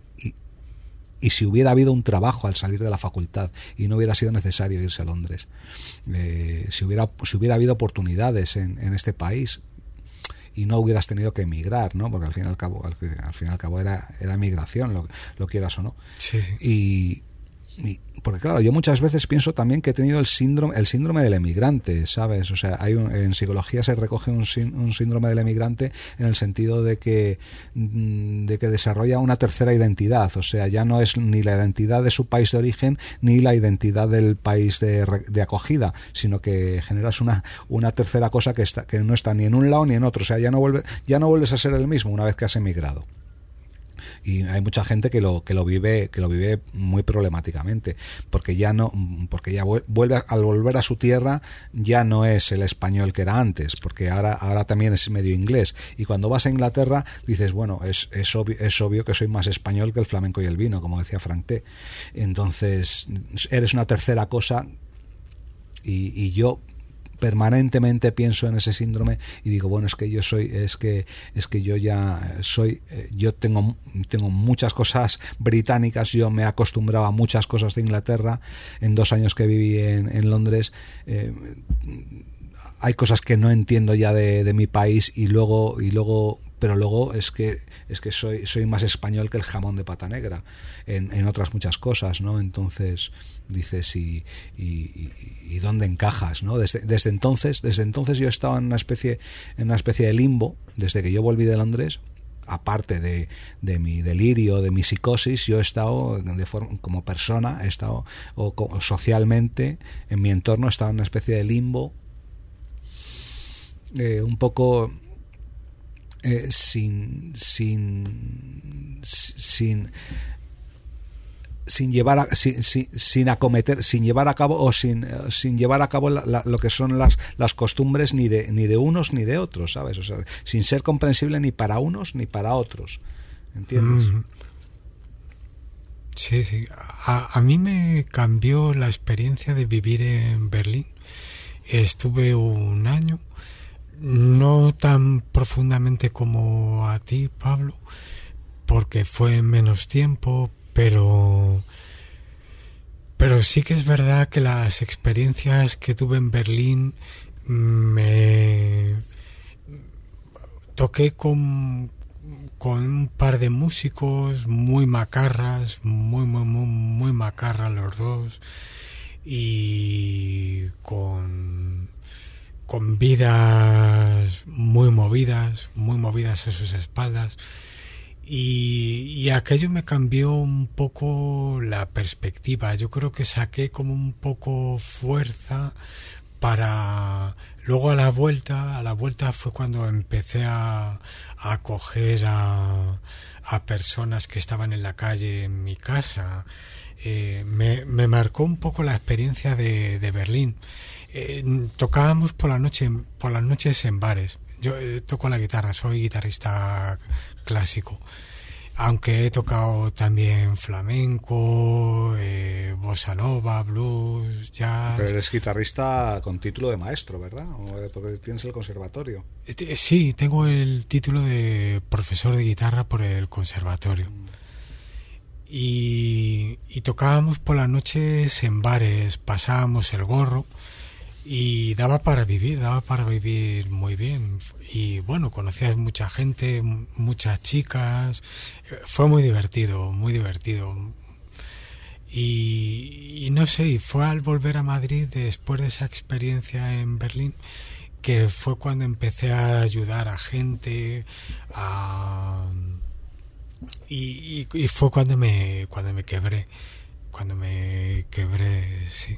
y si hubiera habido un trabajo al salir de la facultad y no hubiera sido necesario irse a Londres? Eh, si hubiera si hubiera habido oportunidades en, en este país y no hubieras tenido que emigrar, ¿no? Porque al fin y al cabo al, al fin y al cabo era era migración, lo, lo quieras o no. Sí. Y, y porque claro, yo muchas veces pienso también que he tenido el síndrome el síndrome del emigrante, ¿sabes? O sea, hay un, en psicología se recoge un, un síndrome del emigrante en el sentido de que de que desarrolla una tercera identidad, o sea, ya no es ni la identidad de su país de origen ni la identidad del país de, de acogida, sino que generas una una tercera cosa que está que no está ni en un lado ni en otro, o sea, ya no vuelve ya no vuelves a ser el mismo una vez que has emigrado. Y hay mucha gente que lo que lo vive que lo vive muy problemáticamente, porque ya no porque ya vuelve al volver a su tierra ya no es el español que era antes, porque ahora ahora también es medio inglés, y cuando vas a Inglaterra dices, bueno, es es obvio, es obvio que soy más español que el flamenco y el vino, como decía Frank T. Entonces eres una tercera cosa, y, y yo permanentemente pienso en ese síndrome y digo, bueno, es que yo soy, es que es que yo ya soy, yo tengo tengo muchas cosas británicas, yo me he acostumbrado a muchas cosas de Inglaterra en dos años que viví en, en Londres. Eh, hay cosas que no entiendo ya de, de mi país y luego y luego pero luego es que es que soy soy más español que el jamón de pata negra en, en otras muchas cosas, ¿no? Entonces dices y, y, y dónde encajas, ¿no? Desde, desde entonces desde entonces yo he estado en una especie en una especie de limbo desde que yo volví de Londres. Aparte de, de mi delirio, de mi psicosis, yo he estado de forma, como persona, he estado o, o socialmente en mi entorno he estado en una especie de limbo, eh, un poco eh, sin sin sin sin llevar a, sin, sin, sin acometer sin llevar a cabo o sin sin llevar a cabo la, la, lo que son las las costumbres ni de ni de unos ni de otros, ¿sabes? O sea, sin ser comprensible ni para unos ni para otros, ¿entiendes? Mm. Sí, sí. A, a mí me cambió la experiencia de vivir en Berlín. Estuve un año, no tan profundamente como a ti, Pablo, porque fue menos tiempo. Pero, pero sí que es verdad que las experiencias que tuve en Berlín me toqué con, con un par de músicos muy macarras, muy, muy, muy, muy macarras los dos, y con, con vidas muy movidas, muy movidas a sus espaldas. Y, y aquello me cambió un poco la perspectiva. Yo creo que saqué como un poco fuerza para... Luego a la vuelta, a la vuelta fue cuando empecé a, a acoger a, a personas que estaban en la calle en mi casa. Eh, me, me marcó un poco la experiencia de, de Berlín. Eh, tocábamos por la noche, por las noches en bares. Yo eh, toco la guitarra, soy guitarrista clásico, aunque he tocado también flamenco, eh, bossa nova, blues, jazz. Pero eres guitarrista con título de maestro, ¿verdad? Porque tienes el conservatorio. Sí, tengo el título de profesor de guitarra por el conservatorio. Mm. Y, y tocábamos por las noches en bares, pasábamos el gorro. Y daba para vivir, daba para vivir muy bien. Y bueno, conocías mucha gente, muchas chicas. Fue muy divertido, muy divertido. Y, y no sé, y fue al volver a Madrid después de esa experiencia en Berlín que fue cuando empecé a ayudar a gente, a, y, y, y fue cuando me, cuando me quebré, cuando me quebré, sí.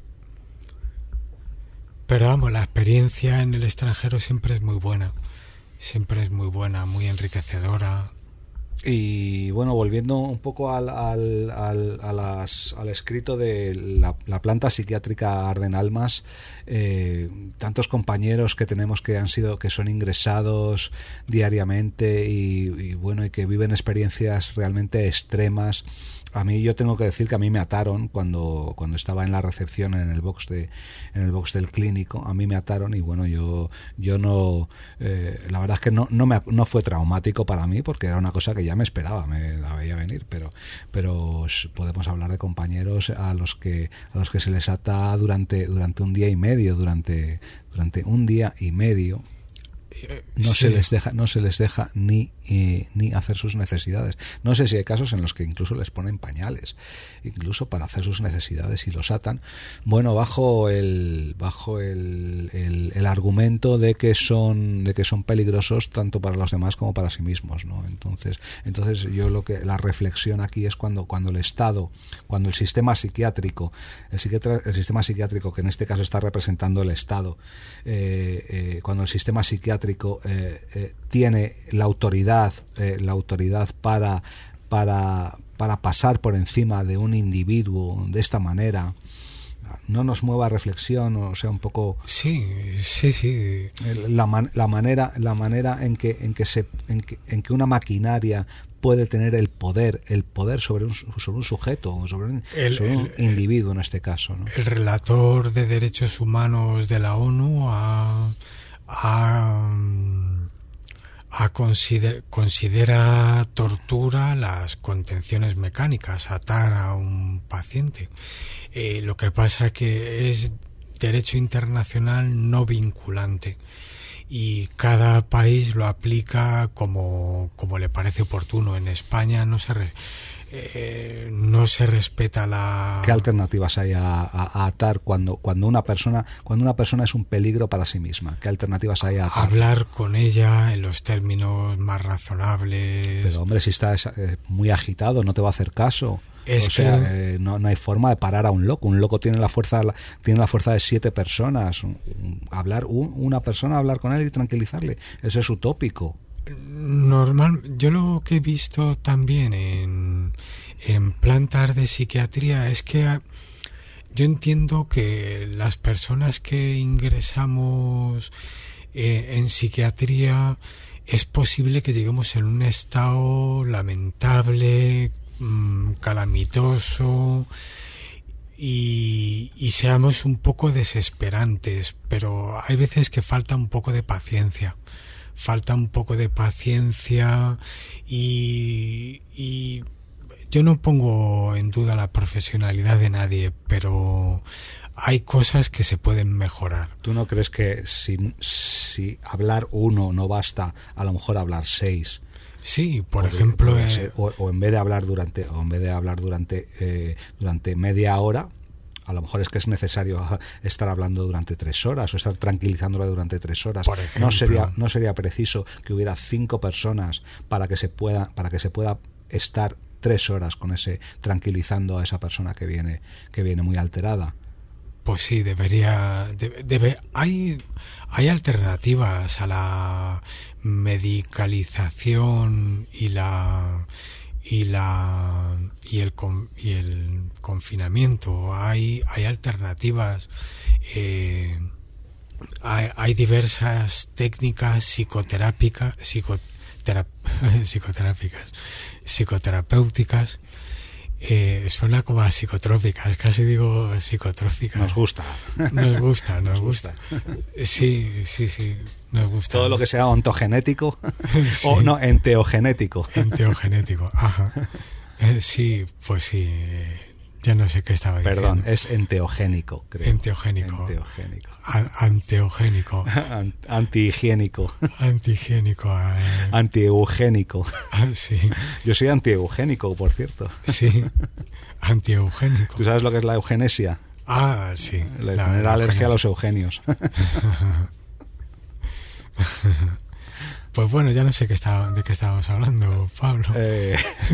Pero vamos, la experiencia en el extranjero siempre es muy buena, siempre es muy buena, muy enriquecedora. Y bueno, volviendo un poco al, al, al, a las, al escrito de la, la planta psiquiátrica Arden Almas, eh, tantos compañeros que tenemos que han sido, que son ingresados diariamente y, y bueno, y que viven experiencias realmente extremas. A mí, yo tengo que decir que a mí me ataron cuando, cuando estaba en la recepción en el box de en el box del clínico. A mí me ataron y bueno, yo yo no eh, la verdad es que no no me no fue traumático para mí porque era una cosa que ya me esperaba, me la veía venir, pero pero podemos hablar de compañeros a los que a los que se les ata durante durante un día y medio, durante durante un día y medio. No sí. se les deja, no se les deja ni eh, ni hacer sus necesidades. No sé si hay casos en los que incluso les ponen pañales, incluso para hacer sus necesidades y los atan. Bueno, bajo el bajo el, el, el argumento de que son de que son peligrosos tanto para los demás como para sí mismos, ¿no? Entonces, entonces yo lo que la reflexión aquí es cuando cuando el Estado, cuando el sistema psiquiátrico, el, psiquiatra, el sistema psiquiátrico que en este caso está representando el Estado, eh, eh, cuando el sistema psiquiátrico Eh, eh, tiene la autoridad eh, la autoridad para para para pasar por encima de un individuo de esta manera, no nos mueva a reflexión, o sea, un poco sí sí sí la, man, la manera la manera en que en que se en que, en que una maquinaria puede tener el poder, el poder sobre un, sobre un sujeto, sobre un, el, sobre un el, individuo en este caso, ¿no? El relator de derechos humanos de la ONU ha, ha, ha consider, considera tortura las contenciones mecánicas, atar a un paciente. Eh, lo que pasa que es derecho internacional no vinculante y cada país lo aplica como, como le parece oportuno. En España no se re, eh, no se respeta la... ¿Qué alternativas hay a, a, a atar cuando, cuando una persona cuando una persona es un peligro para sí misma? ¿Qué alternativas hay a atar? Hablar con ella en los términos más razonables. Pero hombre, si está muy agitado no te va a hacer caso. Es o sea, que... eh, no, no hay forma de parar a un loco. Un loco tiene la fuerza tiene la fuerza de siete personas. Hablar un, una persona, hablar con él y tranquilizarle, eso es utópico. Normal, yo lo que he visto también en, en plantas de psiquiatría es que yo entiendo que las personas que ingresamos eh, en psiquiatría es posible que lleguemos en un estado lamentable, calamitoso y, y seamos un poco desesperantes, pero hay veces que falta un poco de paciencia, falta un poco de paciencia y, y yo no pongo en duda la profesionalidad de nadie, pero hay cosas que se pueden mejorar. ¿Tú no crees que si, si hablar uno no basta, a lo mejor hablar seis? Sí, por Porque, ejemplo, eh, ser, o, o en vez de hablar durante, o en vez de hablar durante, eh, durante media hora, a lo mejor es que es necesario estar hablando durante tres horas o estar tranquilizándola durante tres horas. Por ejemplo, no sería, no sería preciso que hubiera cinco personas para que se pueda, para que se pueda estar tres horas con ese tranquilizando a esa persona que viene, que viene muy alterada. Pues sí, debería, debe, debe, hay, hay alternativas a la medicalización y la y la y el y el confinamiento. Hay hay alternativas. Eh, hay, hay diversas técnicas psicoterápicas, psicoterap, psicoterápicas, psicoterapéuticas. Eh, suena como a psicotrópicas, casi digo psicotróficas. Nos gusta. Nos gusta, nos, nos gusta. gusta. Sí, sí, sí, nos gusta. Todo lo que sea ontogenético sí. o no, enteogenético. Enteogenético, ajá. Eh, sí, pues sí, ya no sé qué estaba diciendo. Perdón, es enteogénico, creo. Enteogénico. Enteogénico. A- anteogénico. Antihigiénico. Antihigiénico. Eh. Antieugénico. Ah, sí. Yo soy antieugénico, por cierto. Sí. Antieugénico. ¿Tú sabes lo que es la eugenesia? Ah, sí. La, la tener alergia a los eugenios. Pues bueno, ya no sé qué estaba, de qué estábamos hablando, Pablo. Eh...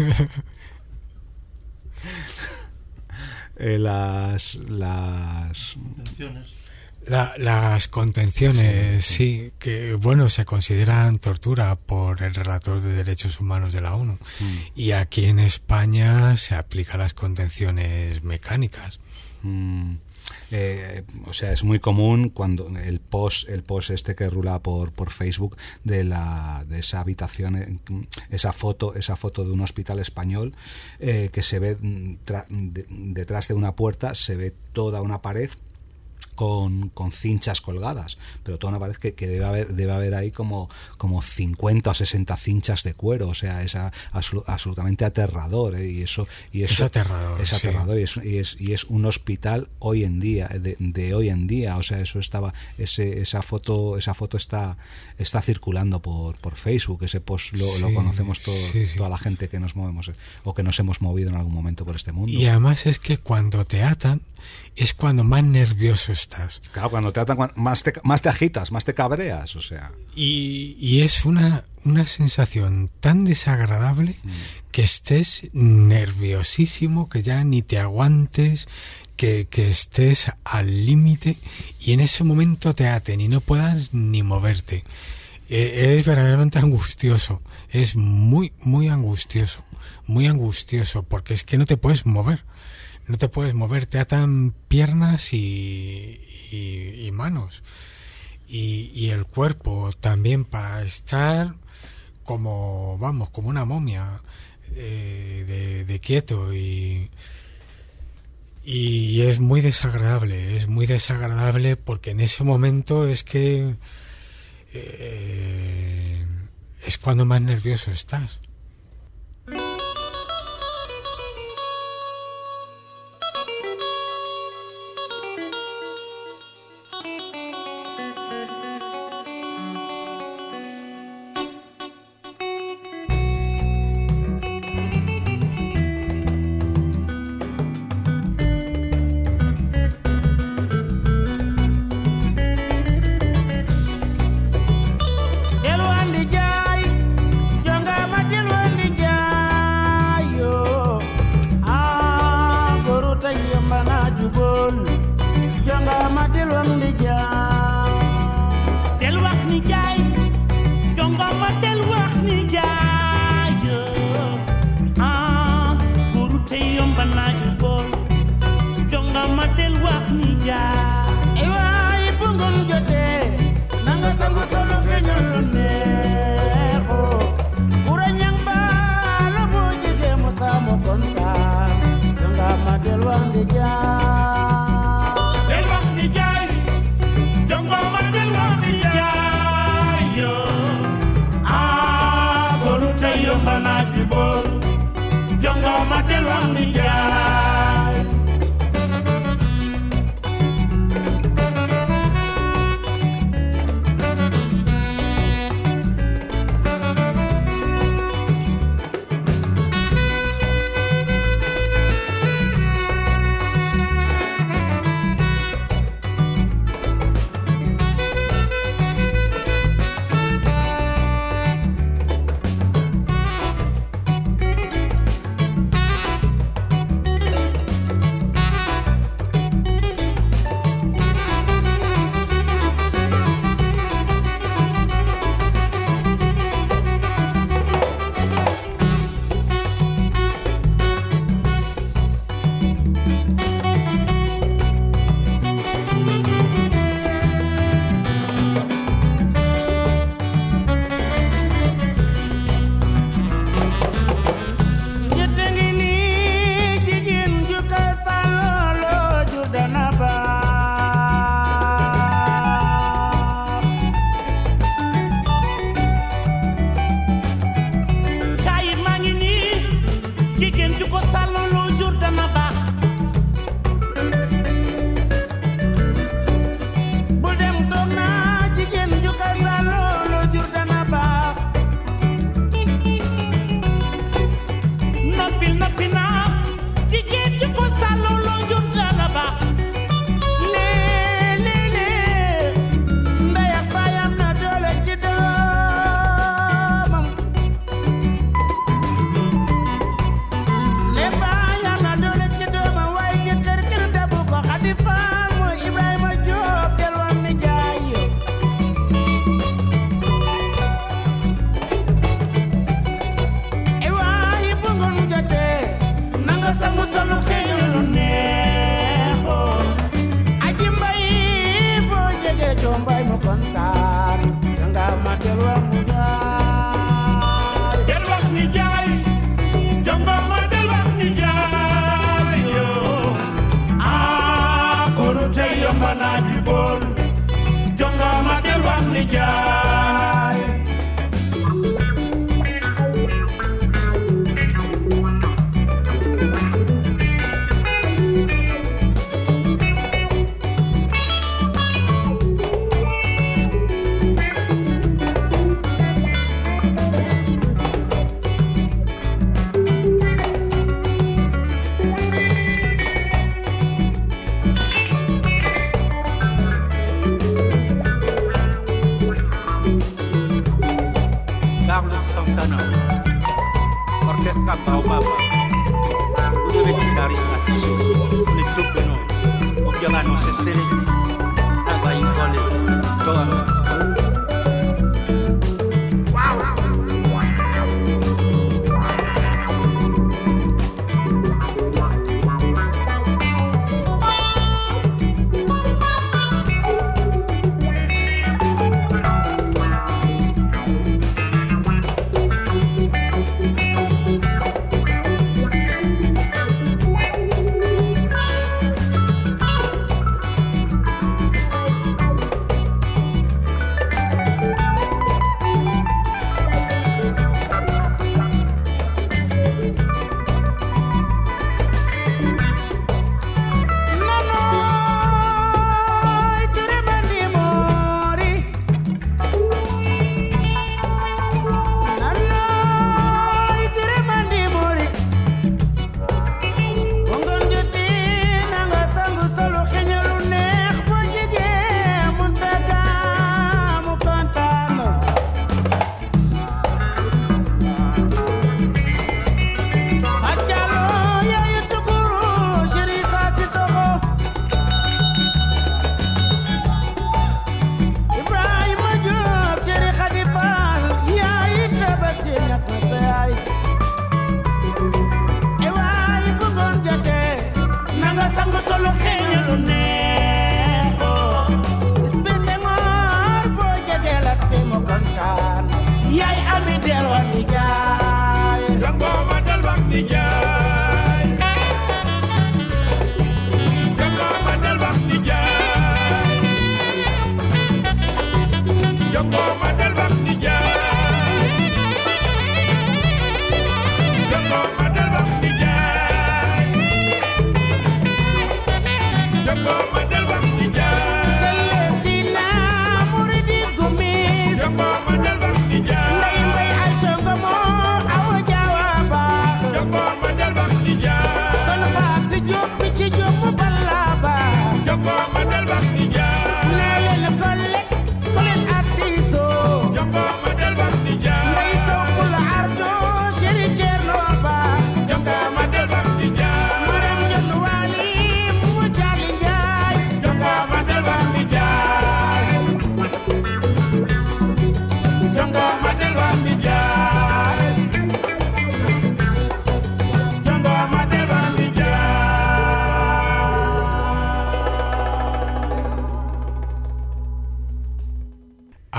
Eh, las las contenciones. La, las contenciones, sí, sí. sí, que bueno, se consideran tortura por el relator de derechos humanos de la ONU. Mm. Y aquí en España se aplican las contenciones mecánicas. Mm. Eh, o sea, es muy común cuando el post el post este que rula por por Facebook de la de esa habitación, esa foto esa foto de un hospital español, eh, que se ve tra, de, detrás de una puerta se ve toda una pared con, con cinchas colgadas, pero toda una pared que, que debe haber debe haber ahí como, como cincuenta o sesenta cinchas de cuero, o sea, es a, absol, absolutamente aterrador, ¿eh? y eso y eso es aterrador, es aterrador, sí. y, es, y es y es un hospital hoy en día, de, de hoy en día, o sea, eso estaba ese esa foto esa foto está está circulando por, por Facebook, ese post lo, sí, lo conocemos todo, sí, sí. toda la gente que nos movemos o que nos hemos movido en algún momento por este mundo. Y además es que cuando te atan es cuando más nervioso estás. Claro, cuando te atan, más te, más te agitas, más te cabreas, o sea. Y, y es una, una sensación tan desagradable mm. que estés nerviosísimo, que ya ni te aguantes, que, que estés al límite y en ese momento te aten y no puedas ni moverte. Eh, es verdaderamente angustioso, es muy, muy angustioso, muy angustioso, porque es que no te puedes mover. No te puedes mover, te atan piernas y, y, y manos y, y el cuerpo también para estar como, vamos, como una momia, eh, de, de quieto, y, y es muy desagradable, es muy desagradable porque en ese momento es que eh, es cuando más nervioso estás.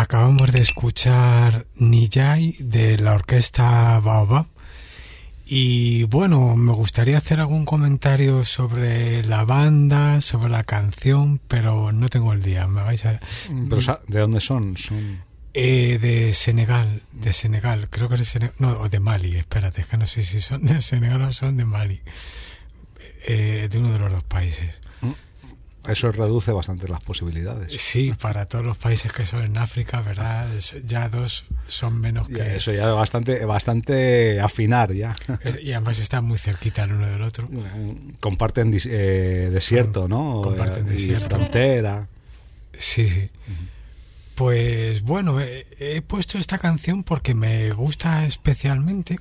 acabamos de escuchar Niyai de la orquesta Baobab. Y bueno, me gustaría hacer algún comentario sobre la banda, sobre la canción, pero no tengo el día. Me vais a... Pero, ¿de dónde son? Son eh, de Senegal, de Senegal, creo que es de Senegal, no, o de Mali, espérate, es que no sé si son de Senegal o son de Mali, eh, de uno de los dos países. Eso reduce bastante las posibilidades. Sí, para todos los países que son en África, ¿verdad? Ya dos son menos que... Ya, eso ya es bastante, bastante afinar ya. Y además están muy cerquita el uno del otro. Comparten eh, desierto, ¿no? Comparten y desierto. Frontera. Sí, sí. Uh-huh. Pues bueno, he, he puesto esta canción porque me gusta especialmente.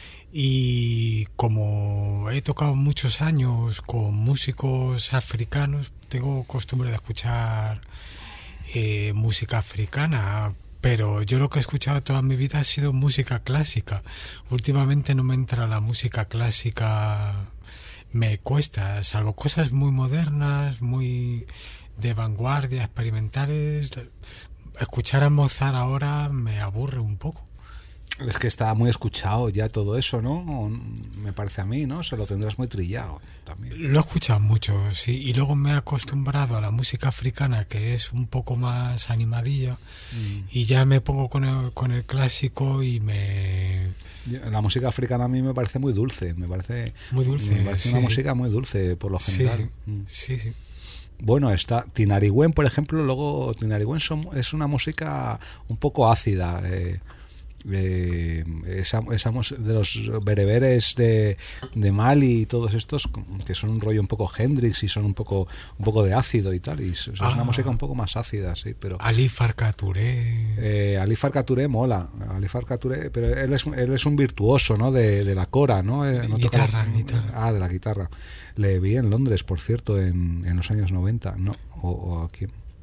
Y como he tocado muchos años con músicos africanos, tengo costumbre de escuchar eh, música africana, pero yo lo que he escuchado toda mi vida ha sido música clásica. Últimamente no me entra la música clásica, me cuesta, salvo cosas muy modernas, muy de vanguardia, experimentales. Escuchar a Mozart ahora me aburre un poco. Es que está muy escuchado ya todo eso, ¿no? Me parece a mí, ¿no? Se lo tendrás muy trillado también. Lo he escuchado mucho, sí. Y luego me he acostumbrado a la música africana, que es un poco más animadilla. Mm. Y ya me pongo con el, con el clásico y me... La música africana a mí me parece muy dulce. Me parece, muy dulce, me parece sí, una sí. música muy dulce, por lo general. Sí, sí. sí, sí. Bueno, está Tinariwen, por ejemplo. Luego, Tinariwen son, es una música un poco ácida, eh, Eh, esa, esa de los bereberes de, de Mali y todos estos que son un rollo un poco Hendrix y son un poco un poco de ácido y tal, y es, es ah, una música un poco más ácida, sí, pero Ali Farka Touré eh, Ali Farka Touré mola, Ali Farka Touré, pero él es, él es un virtuoso, ¿no? de, de la cora, ¿no? Eh, no guitarra, la, guitarra. Ah, de la guitarra. Le vi en Londres, por cierto, en, en los años noventa, ¿no? O, o aquí.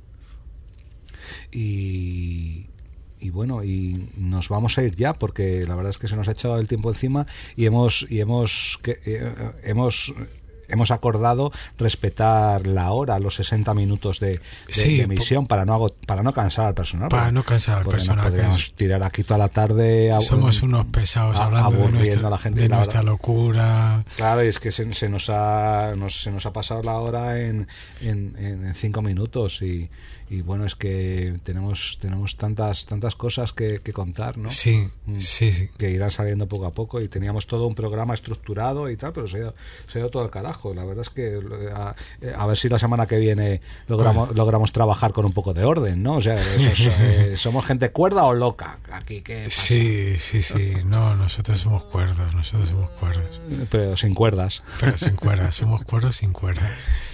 Y Y bueno, y nos vamos a ir ya porque la verdad es que se nos ha echado el tiempo encima y hemos y hemos que, eh, hemos hemos acordado respetar la hora, los sesenta minutos de, de, sí, de emisión para no para no cansar al personal. Para porque, no cansar al personal. Nos podríamos es, tirar aquí toda la tarde. A, somos unos pesados a, hablando de nuestra, a la gente, de la nuestra locura. Claro, y es que se, se nos ha nos, se nos ha pasado la hora en, en, en cinco minutos y Y bueno, es que tenemos tenemos tantas tantas cosas que, que contar, ¿no? Sí, sí, sí. Que irán saliendo poco a poco y teníamos todo un programa estructurado y tal, pero se ha ido, se ha ido todo al carajo. La verdad es que a, a ver si la semana que viene logramos bueno. logramos trabajar con un poco de orden, ¿no? O sea, esos, eh, ¿somos gente cuerda o loca? Aquí, ¿qué pasa? Sí, sí, sí. No, nosotros somos cuerdos, nosotros somos cuerdos. Pero sin cuerdas. Pero sin cuerdas, somos cuerdos sin cuerdas.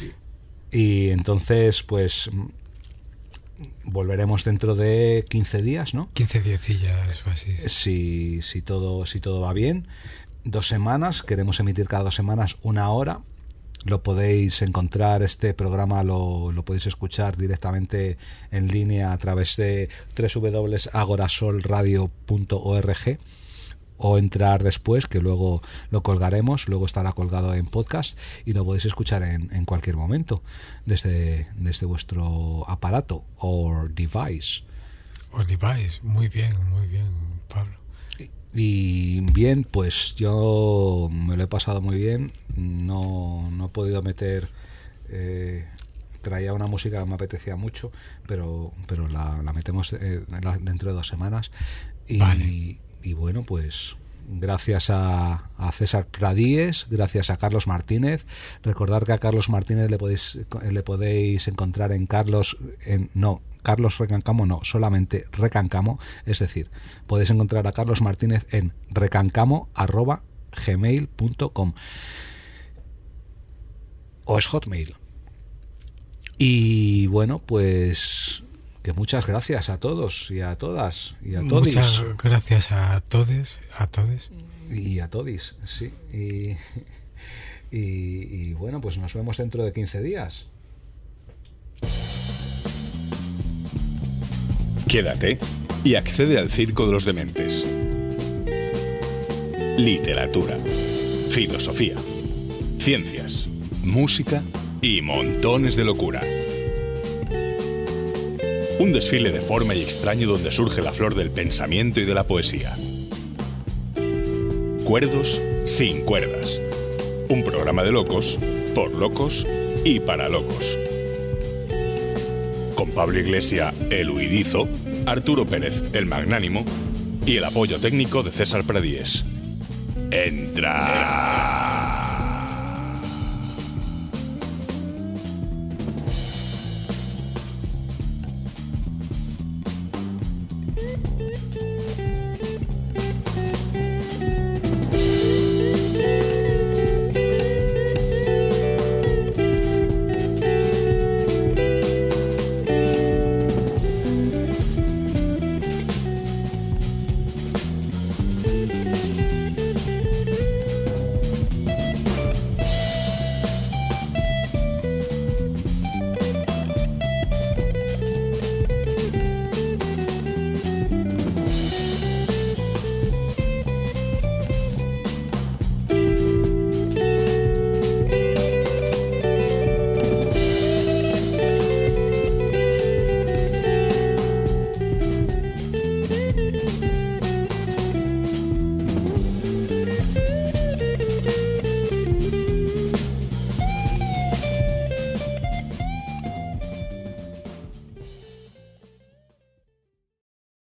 Y entonces, pues... volveremos dentro de quince días, ¿no? quince diecillas o así. Si, si, todo, si todo va bien. Dos semanas, queremos emitir cada dos semanas una hora. Lo podéis encontrar, este programa lo, lo podéis escuchar directamente en línea a través de doble u doble u doble u punto agorasolradio punto org o entrar después, que luego lo colgaremos, luego estará colgado en podcast y lo podéis escuchar en, en cualquier momento desde, desde vuestro aparato o device. O device, muy bien, muy bien, Pablo. Y, y bien, pues yo me lo he pasado muy bien, no, no he podido meter... Eh, traía una música que me apetecía mucho, pero, pero la, la metemos eh, dentro de dos semanas y... Vale. Y bueno, pues gracias a, a César Pradíes, gracias a Carlos Martínez. Recordar que a Carlos Martínez le podéis le podéis encontrar en Carlos en no Carlos Recancamo no, solamente Recancamo, es decir, podéis encontrar a Carlos Martínez en recancamo arroba gmail punto com o es Hotmail. Y bueno, pues que muchas gracias a todos y a todas y a todos. Muchas gracias a todos, a todos. Y a todis, sí. Y, y, y bueno, pues nos vemos dentro de quince días. Quédate y accede al Circo de los Dementes. Literatura, filosofía, ciencias, música y montones de locura. Un desfile de forma y extraño donde surge la flor del pensamiento y de la poesía. Cuerdos sin cuerdas. Un programa de locos, por locos y para locos. Con Pablo Iglesia, el huidizo, Arturo Pérez, el magnánimo, y el apoyo técnico de César Pradíes. ¡Entra!